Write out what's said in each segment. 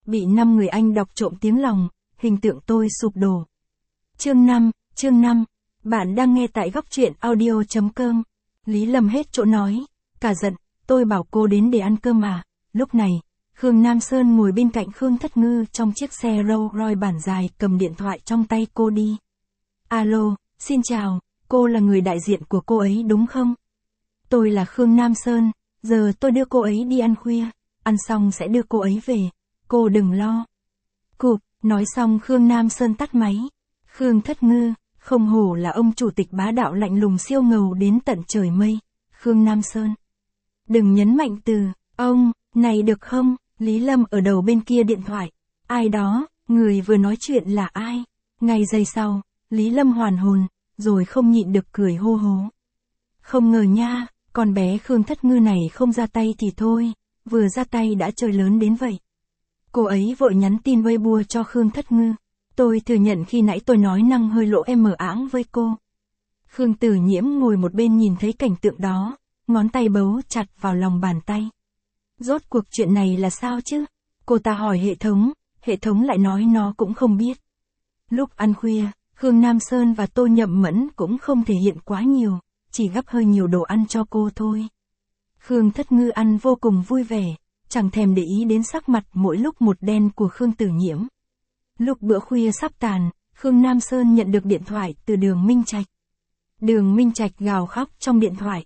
Bị 5 người Anh đọc trộm tiếng lòng, hình tượng tôi sụp đổ. Chương 5, bạn đang nghe tại góc truyện audio.com. Lý Lâm hết chỗ nói, cả giận, tôi bảo cô đến để ăn cơm à. Lúc này, Khương Nam Sơn ngồi bên cạnh Khương Thất Ngư trong chiếc xe Rolls Royce bản dài, cầm điện thoại trong tay cô đi. Alo, xin chào, cô là người đại diện của cô ấy đúng không? Tôi là Khương Nam Sơn, giờ tôi đưa cô ấy đi ăn khuya, ăn xong sẽ đưa cô ấy về, cô đừng lo. Cụp, nói xong Khương Nam Sơn tắt máy. Khương Thất Ngư, không hổ là ông chủ tịch bá đạo lạnh lùng siêu ngầu đến tận trời mây. Khương Nam Sơn, đừng nhấn mạnh từ ông này được không? Lý Lâm ở đầu bên kia điện thoại. Ai đó, người vừa nói chuyện là ai? Ngay giây sau, Lý Lâm hoàn hồn, rồi không nhịn được cười hô hố. Không ngờ nha, con bé Khương Thất Ngư này không ra tay thì thôi, vừa ra tay đã chơi lớn đến vậy. Cô ấy vội nhắn tin Weibo cho Khương Thất Ngư. Tôi thừa nhận khi nãy tôi nói năng hơi lỗ em mờ áng với cô. Khương Tử Nhiễm ngồi một bên nhìn thấy cảnh tượng đó, ngón tay bấu chặt vào lòng bàn tay. Rốt cuộc chuyện này là sao chứ? Cô ta hỏi hệ thống lại nói nó cũng không biết. Lúc ăn khuya, Khương Nam Sơn và Tô Nhậm Mẫn cũng không thể hiện quá nhiều, chỉ gắp hơi nhiều đồ ăn cho cô thôi. Khương Thất Ngư ăn vô cùng vui vẻ, chẳng thèm để ý đến sắc mặt mỗi lúc một đen của Khương Tử Nhiễm. Lúc bữa khuya sắp tàn, Khương Nam Sơn nhận được điện thoại từ Đường Minh Trạch. Đường Minh Trạch gào khóc trong điện thoại.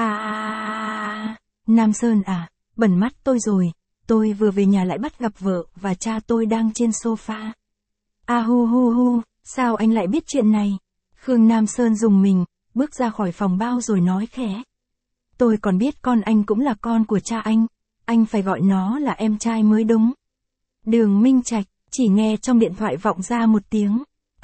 Nam Sơn à, bẩn mắt tôi rồi, tôi vừa về nhà lại bắt gặp vợ và cha tôi đang trên sofa. Sao anh lại biết chuyện này? Khương Nam Sơn rùng mình, bước ra khỏi phòng bao rồi nói khẽ. Tôi còn biết con anh cũng là con của cha anh phải gọi nó là em trai mới đúng. Đường Minh Trạch, chỉ nghe trong điện thoại vọng ra một tiếng,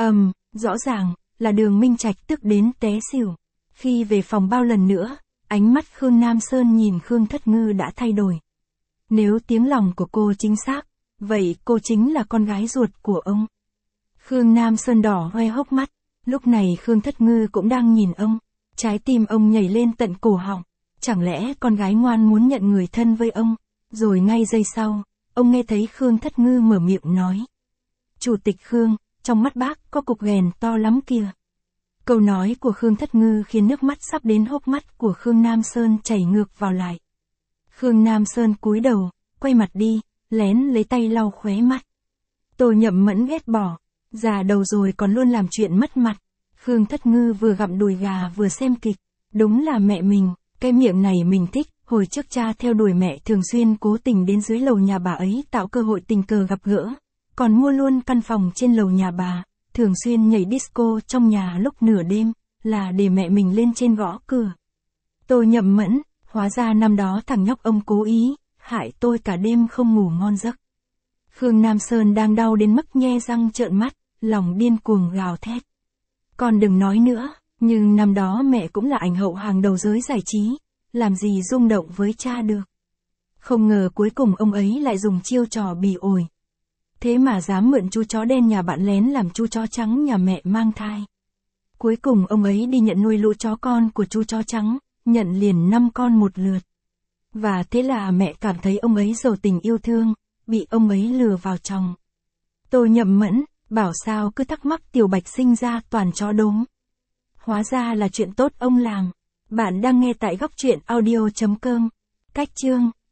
rõ ràng, là Đường Minh Trạch tức đến té xỉu. Khi về phòng bao lần nữa, ánh mắt Khương Nam Sơn nhìn Khương Thất Ngư đã thay đổi. Nếu tiếng lòng của cô chính xác, vậy cô chính là con gái ruột của ông. Khương Nam Sơn đỏ hoe hốc mắt, lúc này Khương Thất Ngư cũng đang nhìn ông, trái tim ông nhảy lên tận cổ họng. Chẳng lẽ con gái ngoan muốn nhận người thân với ông? Rồi ngay giây sau, ông nghe thấy Khương Thất Ngư mở miệng nói. Chủ tịch Khương, trong mắt bác có cục ghèn to lắm kìa. Câu nói của Khương Thất Ngư khiến nước mắt sắp đến hốc mắt của Khương Nam Sơn chảy ngược vào lại. Khương Nam Sơn cúi đầu, quay mặt đi, lén lấy tay lau khóe mắt. Tô Nhậm Mẫn ghét bỏ, già đầu rồi còn luôn làm chuyện mất mặt. Khương Thất Ngư vừa gặm đùi gà vừa xem kịch, đúng là mẹ mình. Cái miệng này mình thích, hồi trước cha theo đuổi mẹ thường xuyên cố tình đến dưới lầu nhà bà ấy tạo cơ hội tình cờ gặp gỡ, còn mua luôn căn phòng trên lầu nhà bà, thường xuyên nhảy disco trong nhà lúc nửa đêm, là để mẹ mình lên trên gõ cửa. Tô Nhậm Mẫn, hóa ra năm đó thằng nhóc ông cố ý, hại tôi cả đêm không ngủ ngon giấc. Khương Nam Sơn đang đau đến mức nhe răng trợn mắt, lòng điên cuồng gào thét. Con đừng nói nữa. Nhưng năm đó mẹ cũng là ảnh hậu hàng đầu giới giải trí, làm gì rung động với cha được. Không ngờ cuối cùng ông ấy lại dùng chiêu trò bỉ ổi. Thế mà dám mượn chú chó đen nhà bạn lén làm chú chó trắng nhà mẹ mang thai. Cuối cùng ông ấy đi nhận nuôi lũ chó con của chú chó trắng, nhận liền 5 con một lượt. Và thế là mẹ cảm thấy ông ấy giàu tình yêu thương, bị ông ấy lừa vào chồng. Tô Nhậm Mẫn, bảo sao cứ thắc mắc Tiểu Bạch sinh ra toàn chó đốm. Hóa ra là chuyện tốt ông làm. Bạn đang nghe tại góc truyện audio.com. Cách chương